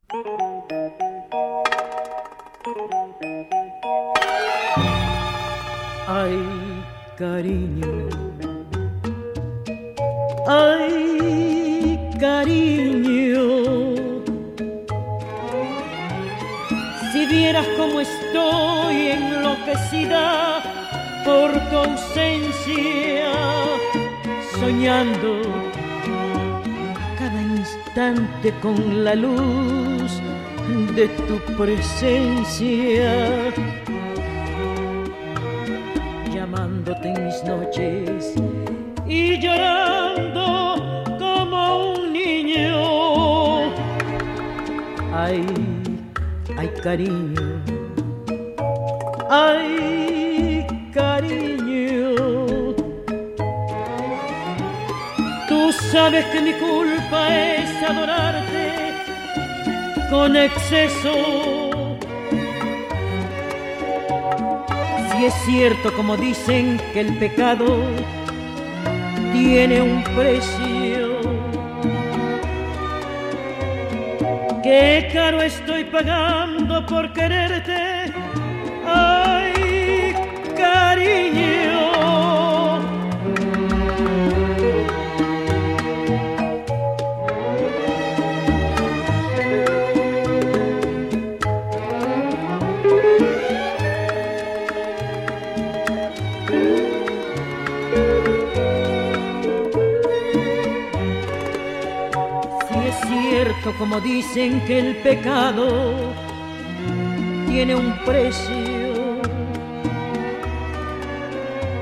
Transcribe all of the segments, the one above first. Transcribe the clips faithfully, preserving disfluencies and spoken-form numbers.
Ay, cariño, ay, cariño, si vieras cómo estoy enloquecida por tu ausencia, soñando cada instante con la luz de tu presencia, llamándote en mis noches y llorando como un niño. Ay, ay, cariño, ay, cariño, tú sabes que mi culpa es adorarte con exceso. Si es cierto como dicen que el pecado tiene un precio, qué caro estoy pagando por quererte, ay, cariño. Como dicen que el pecado tiene un precio,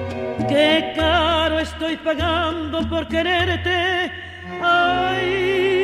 qué caro estoy pagando por quererte, ay,